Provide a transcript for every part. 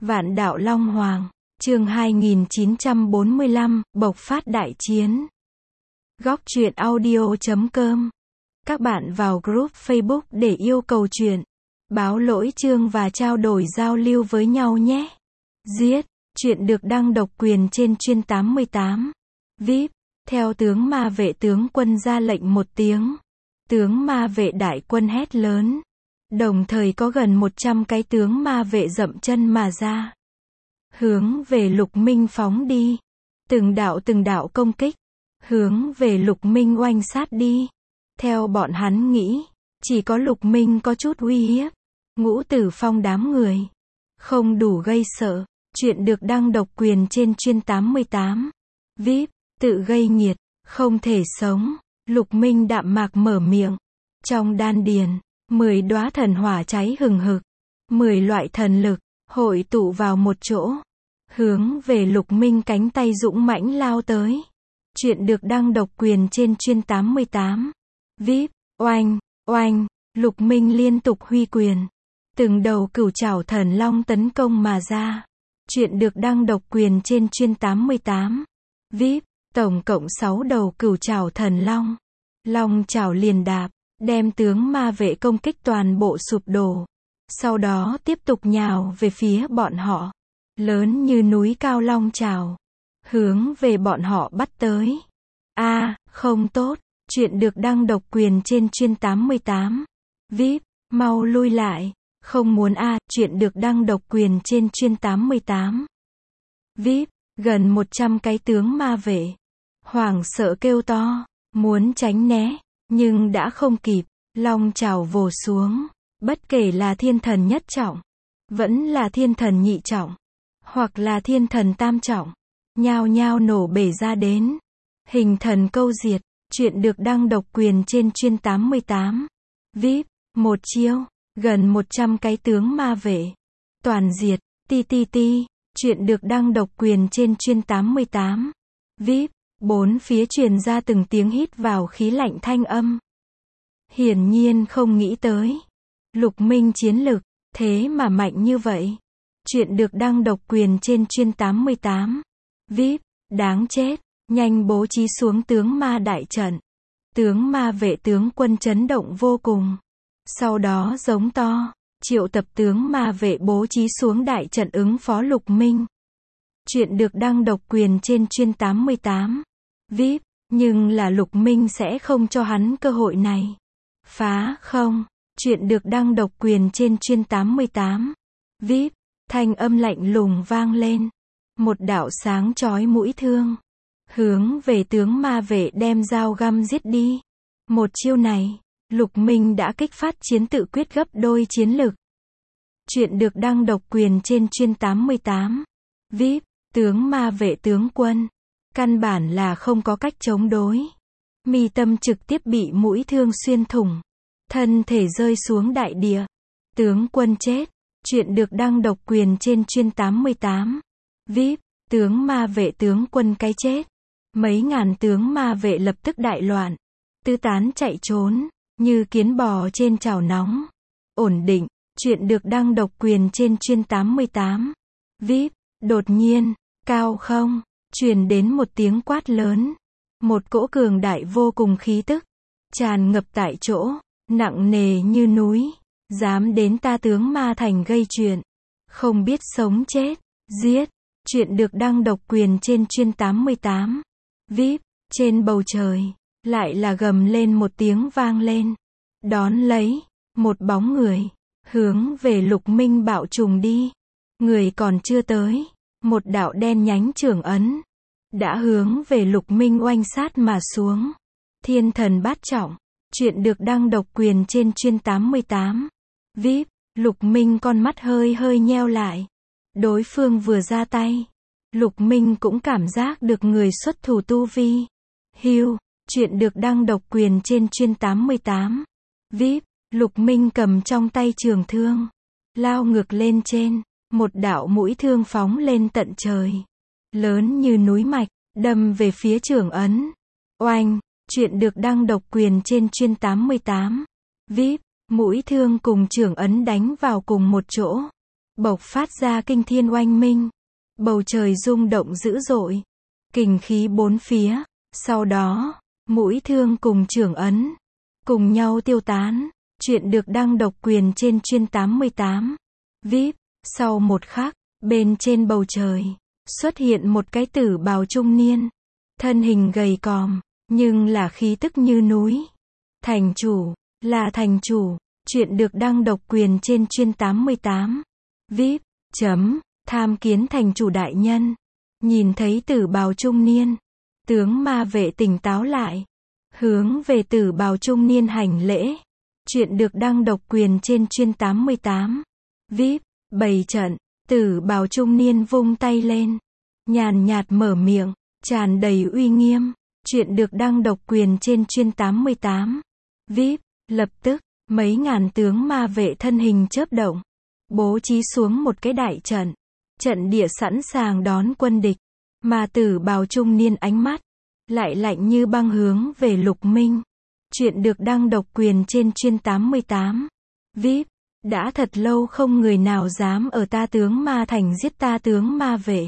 Vạn đạo Long Hoàng, chương 2945, bộc phát đại chiến. Góc truyện audio.com. Các bạn vào group Facebook để yêu cầu truyện, báo lỗi chương và trao đổi giao lưu với nhau nhé. Giết, truyện được đăng độc quyền trên chuyên 88. VIP, theo tướng ma vệ tướng quân ra lệnh một tiếng. Tướng ma vệ đại quân hét lớn. Đồng thời có gần 100 cái tướng ma vệ dậm chân mà ra. Hướng về Lục Minh phóng đi. Từng đạo công kích. Hướng về Lục Minh oanh sát đi. Theo bọn hắn nghĩ, chỉ có Lục Minh có chút uy hiếp. Ngũ Tử Phong đám người không đủ gây sợ. Chuyện được đăng độc quyền trên chuyên 88. VIP, tự gây nghiệt, không thể sống. Lục Minh đạm mạc mở miệng. Trong đan điền, 10 đóa thần hỏa cháy hừng hực. 10 loại thần lực, hội tụ vào một chỗ. Hướng về Lục Minh cánh tay dũng mãnh lao tới. Chuyện được đăng độc quyền trên chuyên 88. VIP, oanh, oanh, Lục Minh liên tục huy quyền. Từng đầu cửu trảo thần long tấn công mà ra. Chuyện được đăng độc quyền trên chuyên 88. VIP, tổng cộng 6 đầu cửu trảo thần long. Long trảo liền đạp, đem tướng ma vệ công kích toàn bộ sụp đổ. Sau đó tiếp tục nhào về phía bọn họ. Lớn như núi cao long trảo. Hướng về bọn họ bắt tới. Không tốt. Chuyện được đăng độc quyền trên chuyên 88. VIP, mau lui lại. Không muốn chuyện được đăng độc quyền trên chuyên 88. VIP, gần 100 cái tướng ma vệ. Hoảng sợ kêu to. Muốn tránh né. Nhưng đã không kịp. Long trảo vồ xuống. Bất kể là thiên thần nhất trọng. Vẫn là thiên thần nhị trọng. Hoặc là thiên thần tam trọng. Nhao nhao nổ bể ra đến. Hình thần câu diệt. Chuyện được đăng độc quyền trên chuyên 88. VIP, một chiêu. Gần 100 cái tướng ma vệ. Toàn diệt. Ti. Chuyện được đăng độc quyền trên chuyên 88. VIP, bốn phía truyền ra từng tiếng hít vào khí lạnh thanh âm. Hiển nhiên không nghĩ tới. Lục Minh chiến lực, thế mà mạnh như vậy. Chuyện được đăng độc quyền trên chuyên 88. VIP, đáng chết. Nhanh bố trí xuống tướng ma đại trận. Tướng ma vệ tướng quân chấn động vô cùng. Sau đó giống to, triệu tập tướng ma vệ bố trí xuống đại trận ứng phó Lục Minh. Chuyện được đăng độc quyền trên chuyên 88. VIP, nhưng là Lục Minh sẽ không cho hắn cơ hội này. Phá không. Chuyện được đăng độc quyền trên chuyên 88. VIP, thanh âm lạnh lùng vang lên. Một đạo sáng chói mũi thương. Hướng về tướng ma vệ đem dao găm giết đi. Một chiêu này, Lục Minh đã kích phát chiến tự quyết gấp đôi chiến lực. Chuyện được đăng độc quyền trên chuyên 88. VIP, tướng ma vệ tướng quân. Căn bản là không có cách chống đối. Mi tâm trực tiếp bị mũi thương xuyên thủng. Thân thể rơi xuống đại địa. Tướng quân chết. Chuyện được đăng độc quyền trên chuyên 88. VIP, tướng ma vệ tướng quân cái chết. Mấy ngàn tướng ma vệ lập tức đại loạn. Tứ tán chạy trốn. Như kiến bò trên chảo nóng. Ổn định. Chuyện được đăng độc quyền trên chuyên 88. VIP, đột nhiên, cao không, truyền đến một tiếng quát lớn. Một cỗ cường đại vô cùng khí tức. Tràn ngập tại chỗ. Nặng nề như núi. Dám đến ta tướng ma thành gây chuyện. Không biết sống chết. Giết. Chuyện được đăng độc quyền trên chuyên 88. VIP, trên bầu trời. Lại là gầm lên một tiếng vang lên. Đón lấy. Một bóng người. Hướng về Lục Minh bạo trùng đi. Người còn chưa tới. Một đạo đen nhánh trưởng ấn. Đã hướng về Lục Minh oanh sát mà xuống. Thiên thần bát trọng. Chuyện được đăng độc quyền trên chuyên 88. VIP, Lục Minh con mắt hơi nheo lại. Đối phương vừa ra tay. Lục Minh cũng cảm giác được người xuất thủ tu vi. Hưu, chuyện được đăng độc quyền trên chuyên 88. VIP, Lục Minh cầm trong tay trường thương. Lao ngược lên trên. Một đạo mũi thương phóng lên tận trời. Lớn như núi mạch, đâm về phía trưởng ấn. Oanh, chuyện được đăng độc quyền trên chuyên 88. VIP, mũi thương cùng trưởng ấn đánh vào cùng một chỗ. bộc phát ra kinh thiên oanh minh. Bầu trời rung động dữ dội. Kình khí bốn phía. Sau đó, mũi thương cùng trưởng ấn cùng nhau tiêu tán. Chuyện được đăng độc quyền trên chuyên 88. VIP. Sau một khắc, bên trên bầu trời xuất hiện một cái tử bào trung niên. Thân hình gầy còm, nhưng là khí tức như núi. Thành chủ, là thành chủ. Chuyện được đăng độc quyền trên chuyên 88. VIP. Tham kiến thành chủ đại nhân. Nhìn thấy tử bào trung niên, tướng ma vệ tỉnh táo lại, hướng về tử bào trung niên hành lễ. Chuyện được đăng độc quyền trên chuyên 88. VIP. Bày trận. Tử bào trung niên vung tay lên, nhàn nhạt mở miệng, tràn đầy uy nghiêm. Chuyện được đăng độc quyền trên chuyên 88. VIP. Lập tức, mấy ngàn tướng ma vệ thân hình chớp động, bố trí xuống một cái đại trận. Trận địa sẵn sàng đón quân địch. Mà tử bào trung niên ánh mắt lại lạnh như băng hướng về Lục Minh. Chuyện được đăng độc quyền trên chuyên 88. VIP. Đã thật lâu không người nào dám ở ta tướng ma thành giết ta tướng ma vệ.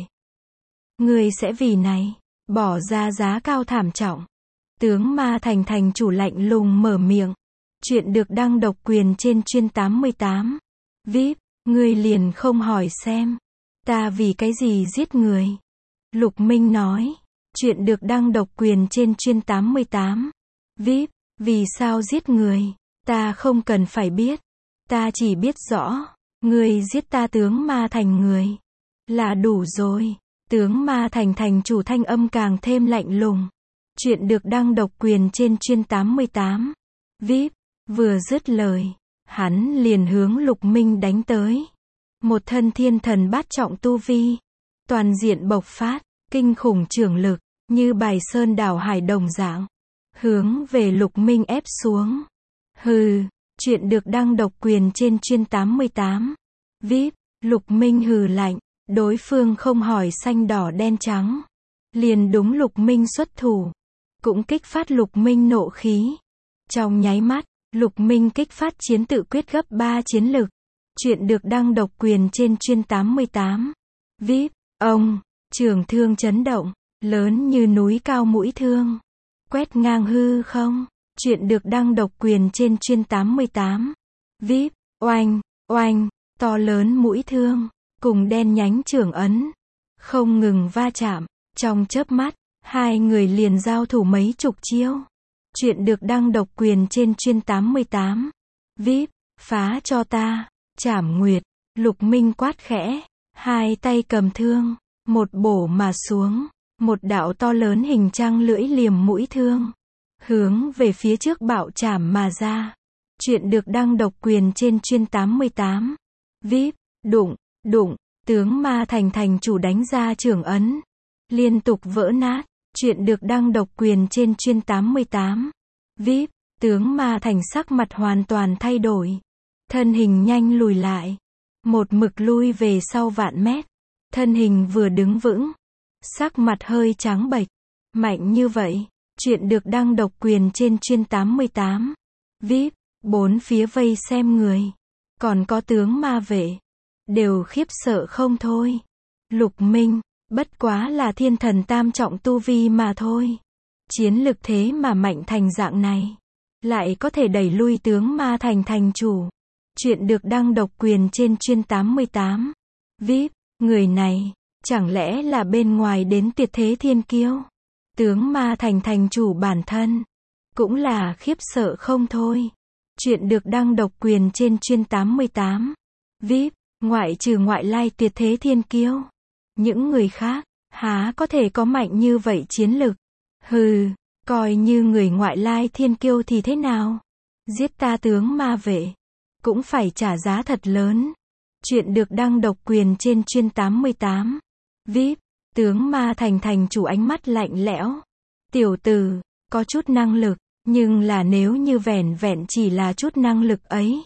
Người sẽ vì này bỏ ra giá cao thảm trọng. Tướng ma thành thành chủ lạnh lùng mở miệng. Chuyện được đăng độc quyền trên chuyên 88. VIP. Người liền không hỏi xem ta vì cái gì giết người. Lục Minh nói. Chuyện được đăng độc quyền trên chuyên 88. VIP. Vì sao giết người, ta không cần phải biết. Ta chỉ biết rõ, người giết ta tướng ma thành người là đủ rồi. Tướng ma thành thành chủ thanh âm càng thêm lạnh lùng. Chuyện được đăng độc quyền trên chuyên 88. VIP. Vừa dứt lời, hắn liền hướng Lục Minh đánh tới. Một thân thiên thần bát trọng tu vi, toàn diện bộc phát, kinh khủng trưởng lực, như bài sơn đảo hải đồng dạng, hướng về Lục Minh ép xuống. Hừ. Chuyện được đăng độc quyền trên chuyên 88. VIP. Lục Minh hừ lạnh, đối phương không hỏi xanh đỏ đen trắng, liền đúng Lục Minh xuất thủ, cũng kích phát Lục Minh nộ khí. Trong nháy mắt, Lục Minh kích phát chiến tự quyết gấp 3 chiến lực. Chuyện được đăng độc quyền trên chuyên 88. VIP. Ông, trường thương chấn động, lớn như núi cao mũi thương, quét ngang hư không. Chuyện được đăng độc quyền trên chuyên 88. VIP. Oanh, oanh, to lớn mũi thương, cùng đen nhánh trưởng ấn, không ngừng va chạm. Trong chớp mắt, hai người liền giao thủ mấy chục chiêu. Chuyện được đăng độc quyền trên chuyên 88. VIP. Phá cho ta. Trảm Nguyệt. Lục Minh quát khẽ, hai tay cầm thương, một bổ mà xuống. Một đạo to lớn hình trăng lưỡi liềm mũi thương, hướng về phía trước bạo chảm mà ra. Chuyện được đăng độc quyền trên chuyên 88. VIP. Đụng, đụng, tướng ma thành thành chủ đánh ra trưởng ấn, liên tục vỡ nát. Chuyện được đăng độc quyền trên chuyên 88. VIP. Tướng ma thành sắc mặt hoàn toàn thay đổi, thân hình nhanh lùi lại, một mực lui về sau vạn mét. Thân hình vừa đứng vững, sắc mặt hơi trắng bệch. Mạnh như vậy. Chuyện được đăng độc quyền trên chuyên 88. VIP. Bốn phía vây xem người, còn có tướng ma vệ, đều khiếp sợ không thôi. Lục Minh, bất quá là thiên thần tam trọng tu vi mà thôi. Chiến lực thế mà mạnh thành dạng này, lại có thể đẩy lui tướng ma thành thành chủ. Chuyện được đăng độc quyền trên chuyên 88. VIP. Người này, chẳng lẽ là bên ngoài đến tuyệt thế thiên kiêu? Tướng ma thành thành chủ bản thân, cũng là khiếp sợ không thôi. Chuyện được đăng độc quyền trên chuyên 88. VIP. Ngoại trừ ngoại lai tuyệt thế thiên kiêu, những người khác, há có thể có mạnh như vậy chiến lực? Hừ, coi như người ngoại lai thiên kiêu thì thế nào? Giết ta tướng ma vệ, cũng phải trả giá thật lớn. Chuyện được đăng độc quyền trên chuyên 88. VIP. Tướng ma thành thành chủ ánh mắt lạnh lẽo. Tiểu tử, có chút năng lực, nhưng là nếu như vẻn vẹn chỉ là chút năng lực ấy,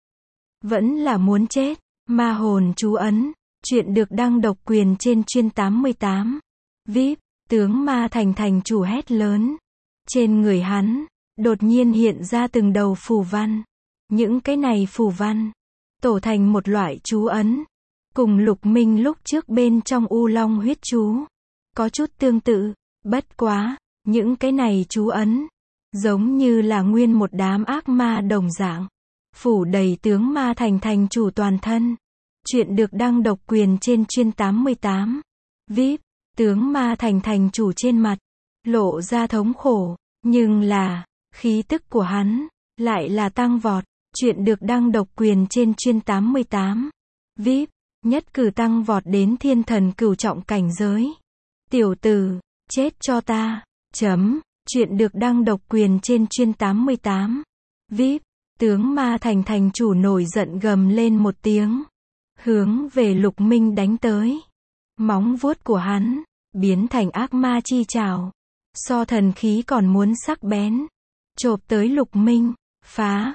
vẫn là muốn chết. Ma hồn chú ấn. Chuyện được đăng độc quyền trên chuyên 88. VIP. Tướng ma thành thành chủ hét lớn. Trên người hắn, đột nhiên hiện ra từng đầu phù văn. Những cái này phù văn, tổ thành một loại chú ấn. cùng Lục Minh lúc trước bên trong U Long huyết chú. Có chút tương tự, bất quá, những cái này chú ấn, giống như là nguyên một đám ác ma đồng dạng. Phủ đầy tướng ma thành chủ toàn thân. Chuyện được đăng độc quyền trên chuyên 88. VIP, tướng ma thành chủ trên mặt, lộ ra thống khổ, nhưng là, khí tức của hắn, lại là tăng vọt. Chuyện được đăng độc quyền trên chuyên 88. VIP, nhất cử tăng vọt đến thiên thần cửu trọng cảnh giới. Tiểu tử, chết cho ta. Chuyện được đăng độc quyền trên chuyên 88. VIP, tướng ma thành chủ nổi giận gầm lên một tiếng, hướng về Lục Minh đánh tới. Móng vuốt của hắn, biến thành ác ma chi trảo, so thần khí còn muốn sắc bén, chộp tới Lục Minh. Phá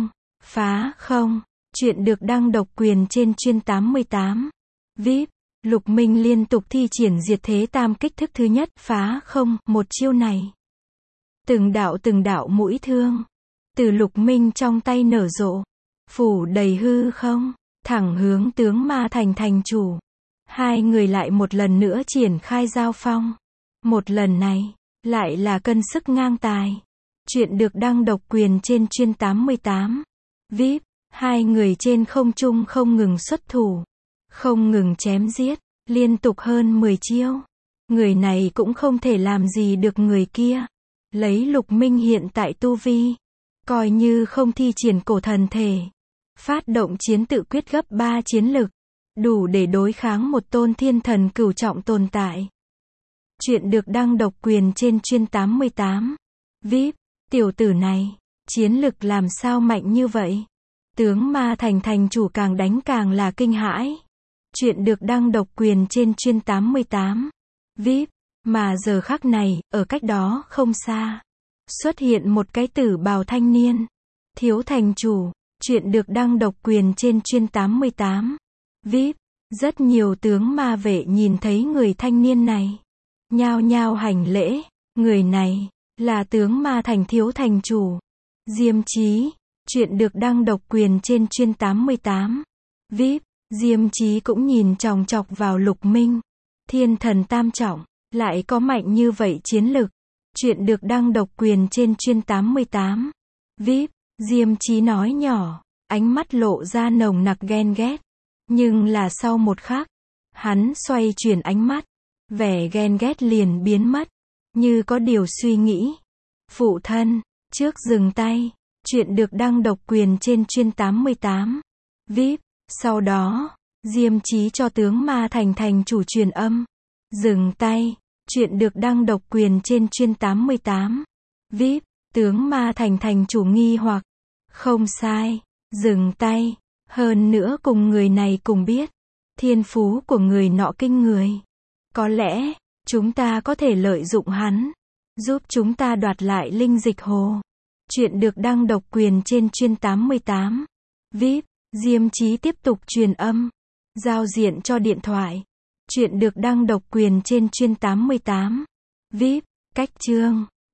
không. Chuyện được đăng độc quyền trên chuyên 88. VIP, Lục Minh liên tục thi triển diệt thế tam kích thức thứ nhất. Phá không, một chiêu này, từng đạo mũi thương, từ Lục Minh trong tay nở rộ, phủ đầy hư không, thẳng hướng tướng ma thành chủ. Hai người lại một lần nữa triển khai giao phong. Một lần này, lại là cân sức ngang tài. Chuyện được đăng độc quyền trên chuyên 88. VIP, hai người trên không trung không ngừng xuất thủ, không ngừng chém giết, liên tục hơn 10 chiêu. Người này cũng không thể làm gì được người kia. Lấy Lục Minh hiện tại tu vi, coi như không thi triển cổ thần thể, phát động chiến tự quyết gấp 3 chiến lực, đủ để đối kháng một tôn thiên thần cửu trọng tồn tại. Chuyện được đăng độc quyền trên chuyên 88. VIP, tiểu tử này, chiến lực làm sao mạnh như vậy? Tướng ma thành chủ càng đánh càng là kinh hãi. Chuyện được đăng độc quyền trên chuyên 88. VIP, mà giờ khắc này, ở cách đó không xa, xuất hiện một cái tử bào thanh niên. Thiếu thành chủ, chuyện được đăng độc quyền trên chuyên 88. VIP, rất nhiều tướng ma vệ nhìn thấy người thanh niên này, nhao nhao hành lễ. Người này, là tướng ma thành thiếu thành chủ, Diêm Chí. Chuyện được đăng độc quyền trên chuyên 88. VIP, Diêm Chí cũng nhìn chòng chọc vào Lục Minh. Thiên thần tam trọng, lại có mạnh như vậy chiến lực. Chuyện được đăng độc quyền trên chuyên 88. VIP, Diêm Chí nói nhỏ, ánh mắt lộ ra nồng nặc ghen ghét. Nhưng là sau một khắc, hắn xoay chuyển ánh mắt, vẻ ghen ghét liền biến mất, như có điều suy nghĩ. Phụ thân, trước dừng tay. Chuyện được đăng độc quyền trên chuyên 88. VIP, sau đó, Diêm Chí cho tướng ma thành chủ truyền âm. Dừng tay. Chuyện được đăng độc quyền trên chuyên 88. VIP, tướng ma thành chủ nghi hoặc. Không sai, dừng tay. Hơn nữa cùng người này cùng biết, thiên phú của người nọ kinh người. Có lẽ, chúng ta có thể lợi dụng hắn, giúp chúng ta đoạt lại linh dịch hồ. Chuyện được đăng độc quyền trên chuyên 88. VIP, Diêm Chí tiếp tục truyền âm, giao diện cho điện thoại. Chuyện được đăng độc quyền trên chuyên 88. VIP, cách chương.